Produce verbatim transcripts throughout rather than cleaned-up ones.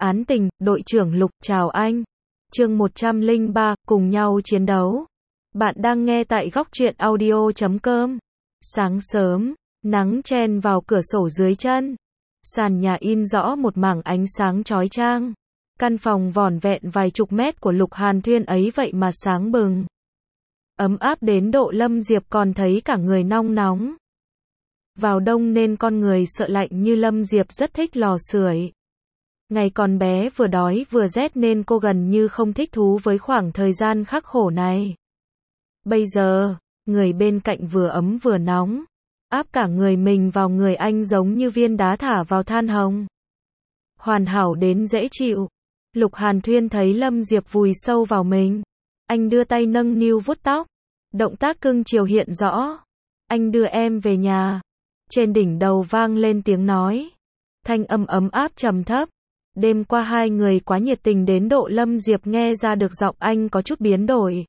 Án tình, đội trưởng Lục, chào anh. Chương một trăm lẻ ba, cùng nhau chiến đấu. Bạn đang nghe tại góc truyện audio chấm com. Sáng sớm, nắng chen vào cửa sổ dưới chân. Sàn nhà in rõ một mảng ánh sáng chói chang. Căn phòng vỏn vẹn vài chục mét của Lục Hàn Thuyên ấy vậy mà sáng bừng. Ấm áp đến độ Lâm Diệp còn thấy cả người nong nóng. Vào đông nên con người sợ lạnh như Lâm Diệp rất thích lò sưởi. Ngày còn bé vừa đói vừa rét nên cô gần như không thích thú với khoảng thời gian khắc khổ này. Bây giờ, người bên cạnh vừa ấm vừa nóng, áp cả người mình vào người anh giống như viên đá thả vào than hồng. Hoàn hảo đến dễ chịu. Lục Hàn Thuyên thấy Lâm Diệp vùi sâu vào mình. Anh đưa tay nâng niu vuốt tóc. Động tác cưng chiều hiện rõ. Anh đưa em về nhà. Trên đỉnh đầu vang lên tiếng nói. Thanh âm ấm áp trầm thấp. Đêm qua hai người quá nhiệt tình đến độ Lâm Diệp nghe ra được giọng anh có chút biến đổi.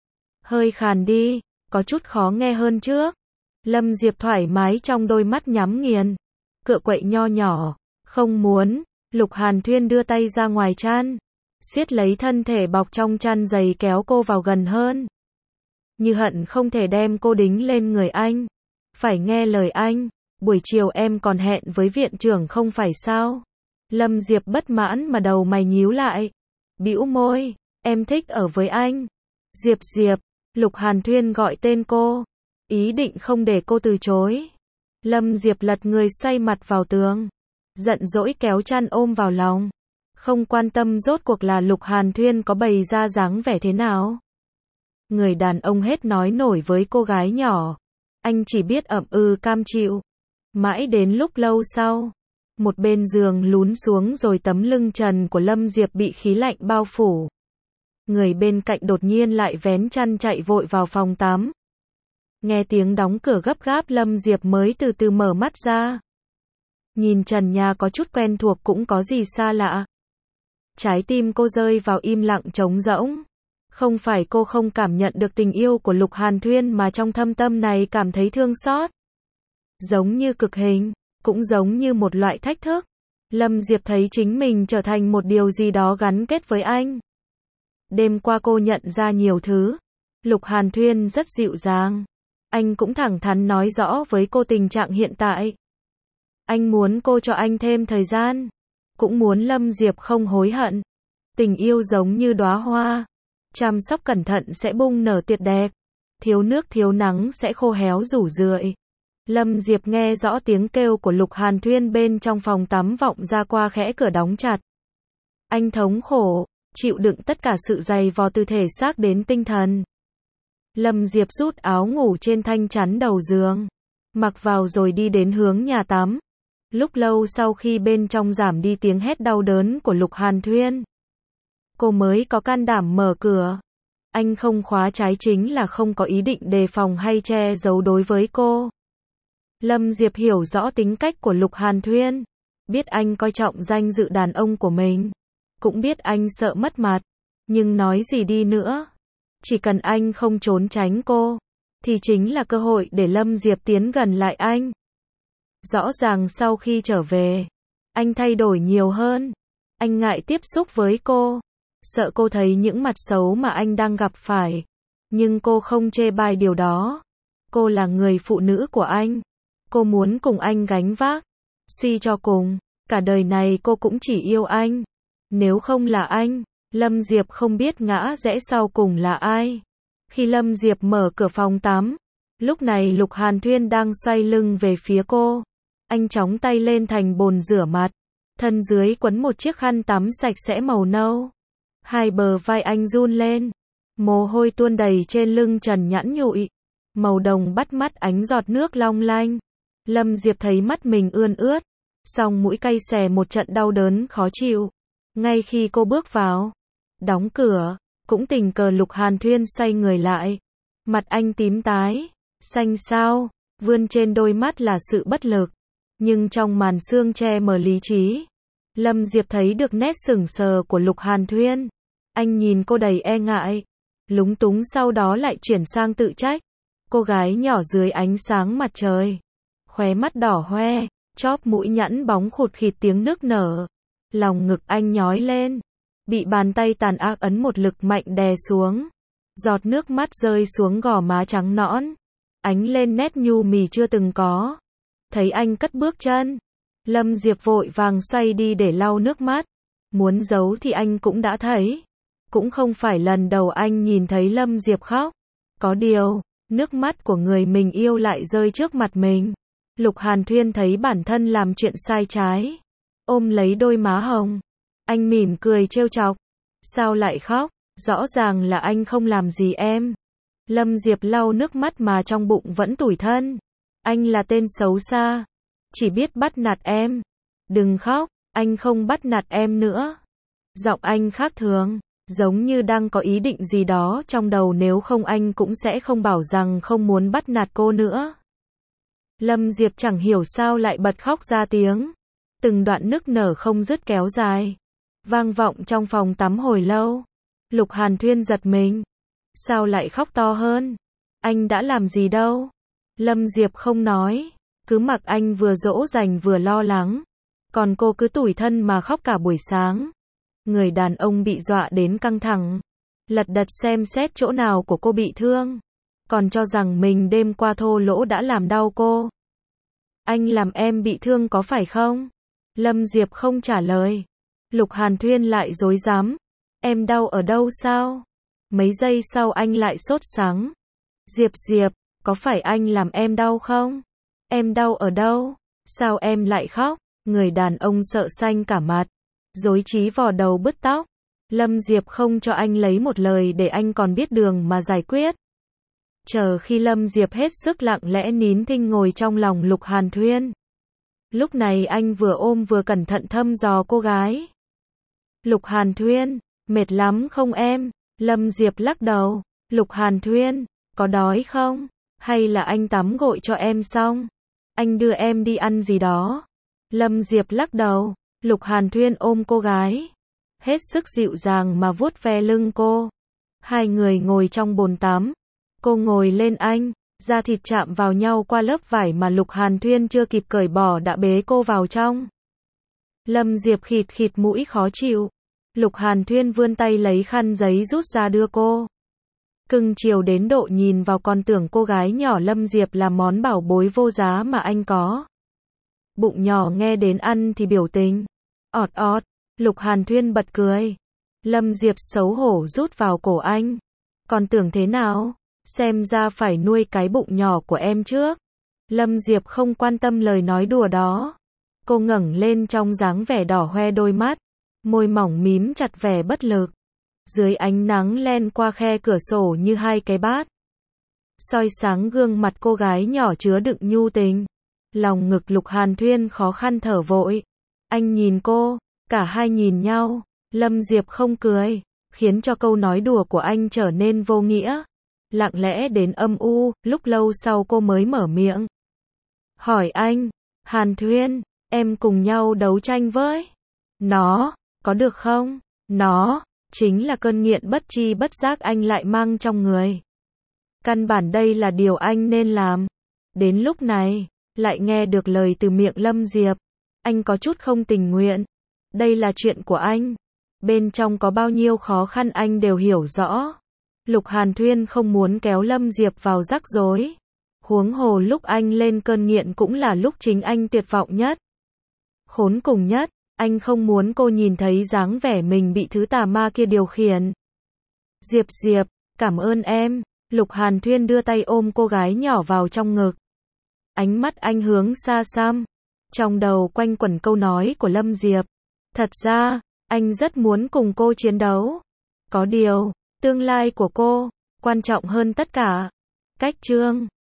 Hơi khàn đi, có chút khó nghe hơn trước. Lâm Diệp thoải mái trong đôi mắt nhắm nghiền. Cựa quậy nho nhỏ. Không muốn. Lục Hàn Thuyên đưa tay ra ngoài chăn. Siết lấy thân thể bọc trong chăn dày kéo cô vào gần hơn. Như hận không thể đem cô đính lên người anh. Phải nghe lời anh. Buổi chiều em còn hẹn với viện trưởng không phải sao? Lâm Diệp bất mãn mà đầu mày nhíu lại. Bĩu môi. Em thích ở với anh. Diệp Diệp. Lục Hàn Thuyên gọi tên cô. Ý định không để cô từ chối. Lâm Diệp lật người xoay mặt vào tường. Giận dỗi kéo chăn ôm vào lòng. Không quan tâm rốt cuộc là Lục Hàn Thuyên có bày ra dáng vẻ thế nào. Người đàn ông hết nói nổi với cô gái nhỏ. Anh chỉ biết ậm ừ cam chịu. Mãi đến lúc lâu sau. Một bên giường lún xuống rồi tấm lưng trần của Lâm Diệp bị khí lạnh bao phủ. Người bên cạnh đột nhiên lại vén chăn chạy vội vào phòng tắm. Nghe tiếng đóng cửa gấp gáp Lâm Diệp mới từ từ mở mắt ra. Nhìn trần nhà có chút quen thuộc cũng có gì xa lạ. Trái tim cô rơi vào im lặng trống rỗng. Không phải cô không cảm nhận được tình yêu của Lục Hàn Thuyên mà trong thâm tâm này cảm thấy thương xót. Giống như cực hình, cũng giống như một loại thách thức. Lâm Diệp thấy chính mình trở thành một điều gì đó gắn kết với anh. Đêm qua cô nhận ra nhiều thứ. Lục Hàn Thuyên rất dịu dàng. Anh cũng thẳng thắn nói rõ với cô tình trạng hiện tại. Anh muốn cô cho anh thêm thời gian. Cũng muốn Lâm Diệp không hối hận. Tình yêu giống như đóa hoa. Chăm sóc cẩn thận sẽ bung nở tuyệt đẹp. Thiếu nước thiếu nắng sẽ khô héo rủ rượi. Lâm Diệp nghe rõ tiếng kêu của Lục Hàn Thuyên bên trong phòng tắm vọng ra qua khẽ cửa đóng chặt. Anh thống khổ, chịu đựng tất cả sự dày vò từ thể xác đến tinh thần. Lâm Diệp rút áo ngủ trên thanh chắn đầu giường. Mặc vào rồi đi đến hướng nhà tắm. Lúc lâu sau khi bên trong giảm đi tiếng hét đau đớn của Lục Hàn Thuyên. Cô mới có can đảm mở cửa. Anh không khóa trái chính là không có ý định đề phòng hay che giấu đối với cô. Lâm Diệp hiểu rõ tính cách của Lục Hàn Thuyên. Biết anh coi trọng danh dự đàn ông của mình. Cũng biết anh sợ mất mặt. Nhưng nói gì đi nữa. Chỉ cần anh không trốn tránh cô. Thì chính là cơ hội để Lâm Diệp tiến gần lại anh. Rõ ràng sau khi trở về. Anh thay đổi nhiều hơn. Anh ngại tiếp xúc với cô. Sợ cô thấy những mặt xấu mà anh đang gặp phải. Nhưng cô không chê bai điều đó. Cô là người phụ nữ của anh. Cô muốn cùng anh gánh vác. Suy cho cùng, cả đời này cô cũng chỉ yêu anh. Nếu không là anh, Lâm Diệp không biết ngã rẽ sau cùng là ai. Khi Lâm Diệp mở cửa phòng tắm, lúc này Lục Hàn Thuyên đang xoay lưng về phía cô. Anh chóng tay lên thành bồn rửa mặt. Thân dưới quấn một chiếc khăn tắm sạch sẽ màu nâu. Hai bờ vai anh run lên. Mồ hôi tuôn đầy trên lưng trần nhẵn nhụi. Màu đồng bắt mắt ánh giọt nước long lanh. Lâm Diệp thấy mắt mình ươn ướt. Song mũi cay xè một trận đau đớn khó chịu. Ngay khi cô bước vào, đóng cửa, cũng tình cờ Lục Hàn Thuyên xoay người lại. Mặt anh tím tái, xanh xao, vươn trên đôi mắt là sự bất lực. Nhưng trong màn sương che mờ lý trí, Lâm Diệp thấy được nét sững sờ của Lục Hàn Thuyên. Anh nhìn cô đầy e ngại, lúng túng sau đó lại chuyển sang tự trách. Cô gái nhỏ dưới ánh sáng mặt trời. Khóe mắt đỏ hoe, chóp mũi nhẵn bóng khụt khịt tiếng nức nở. Lòng ngực anh nhói lên, bị bàn tay tàn ác ấn một lực mạnh đè xuống. Giọt nước mắt rơi xuống gò má trắng nõn, ánh lên nét nhu mì chưa từng có. Thấy anh cất bước chân, Lâm Diệp vội vàng xoay đi để lau nước mắt. Muốn giấu thì anh cũng đã thấy. Cũng không phải lần đầu anh nhìn thấy Lâm Diệp khóc. Có điều, nước mắt của người mình yêu lại rơi trước mặt mình. Lục Hàn Thuyên thấy bản thân làm chuyện sai trái, ôm lấy đôi má hồng. Anh mỉm cười trêu chọc. Sao lại khóc? Rõ ràng là anh không làm gì em. Lâm Diệp lau nước mắt mà trong bụng vẫn tủi thân. Anh là tên xấu xa, chỉ biết bắt nạt em. Đừng khóc, anh không bắt nạt em nữa. Giọng anh khác thường, giống như đang có ý định gì đó trong đầu, nếu không anh cũng sẽ không bảo rằng không muốn bắt nạt cô nữa. Lâm Diệp chẳng hiểu sao lại bật khóc ra tiếng. Từng đoạn nức nở không dứt kéo dài, vang vọng trong phòng tắm hồi lâu. Lục Hàn Thuyên giật mình. Sao lại khóc to hơn? Anh đã làm gì đâu? Lâm Diệp không nói, cứ mặc anh vừa dỗ dành vừa lo lắng. Còn cô cứ tủi thân mà khóc cả buổi sáng. Người đàn ông bị dọa đến căng thẳng, lật đật xem xét chỗ nào của cô bị thương. Còn cho rằng mình đêm qua thô lỗ đã làm đau cô. Anh làm em bị thương có phải không? Lâm Diệp không trả lời. Lục Hàn Thuyên lại rối rắm. Em đau ở đâu sao? Mấy giây sau anh lại sốt sắng. Diệp Diệp, có phải anh làm em đau không? Em đau ở đâu? Sao em lại khóc? Người đàn ông sợ xanh cả mặt, rối trí vò đầu bứt tóc. Lâm Diệp không cho anh lấy một lời để anh còn biết đường mà giải quyết. Chờ khi Lâm Diệp hết sức lặng lẽ nín thinh ngồi trong lòng Lục Hàn Thuyên. Lúc này anh vừa ôm vừa cẩn thận thăm dò cô gái. Lục Hàn Thuyên, mệt lắm không em? Lâm Diệp lắc đầu. Lục Hàn Thuyên, có đói không? Hay là anh tắm gội cho em xong? Anh đưa em đi ăn gì đó? Lâm Diệp lắc đầu. Lục Hàn Thuyên ôm cô gái, hết sức dịu dàng mà vuốt ve lưng cô. Hai người ngồi trong bồn tắm. Cô ngồi lên anh, da thịt chạm vào nhau qua lớp vải mà Lục Hàn Thuyên chưa kịp cởi bỏ đã bế cô vào trong. Lâm Diệp khịt khịt mũi khó chịu. Lục Hàn Thuyên vươn tay lấy khăn giấy rút ra đưa cô. Cưng chiều đến độ nhìn vào còn tưởng cô gái nhỏ Lâm Diệp là món bảo bối vô giá mà anh có. Bụng nhỏ nghe đến ăn thì biểu tình. Ọt ọt, Lục Hàn Thuyên bật cười. Lâm Diệp xấu hổ rút vào cổ anh. Còn tưởng thế nào? Xem ra phải nuôi cái bụng nhỏ của em trước. Lâm Diệp không quan tâm lời nói đùa đó. Cô ngẩng lên trong dáng vẻ đỏ hoe đôi mắt, môi mỏng mím chặt vẻ bất lực. Dưới ánh nắng len qua khe cửa sổ như hai cái bát, soi sáng gương mặt cô gái nhỏ chứa đựng nhu tình. Lòng ngực Lục Hàn Thuyên khó khăn thở vội. Anh nhìn cô, cả hai nhìn nhau. Lâm Diệp không cười, khiến cho câu nói đùa của anh trở nên vô nghĩa, lặng lẽ đến âm u. Lúc lâu sau cô mới mở miệng, hỏi anh, Hàn Thuyên, em cùng nhau đấu tranh với nó, có được không? Nó chính là cơn nghiện bất tri bất giác anh lại mang trong người. Căn bản đây là điều anh nên làm. Đến lúc này, lại nghe được lời từ miệng Lâm Diệp. Anh có chút không tình nguyện. Đây là chuyện của anh. Bên trong có bao nhiêu khó khăn anh đều hiểu rõ. Lục Hàn Thuyên không muốn kéo Lâm Diệp vào rắc rối. Huống hồ lúc anh lên cơn nghiện cũng là lúc chính anh tuyệt vọng nhất, khốn cùng nhất. Anh không muốn cô nhìn thấy dáng vẻ mình bị thứ tà ma kia điều khiển. Diệp Diệp, cảm ơn em. Lục Hàn Thuyên đưa tay ôm cô gái nhỏ vào trong ngực. Ánh mắt anh hướng xa xăm. Trong đầu quanh quẩn câu nói của Lâm Diệp. Thật ra, anh rất muốn cùng cô chiến đấu. Có điều, tương lai của cô quan trọng hơn tất cả. Cách chương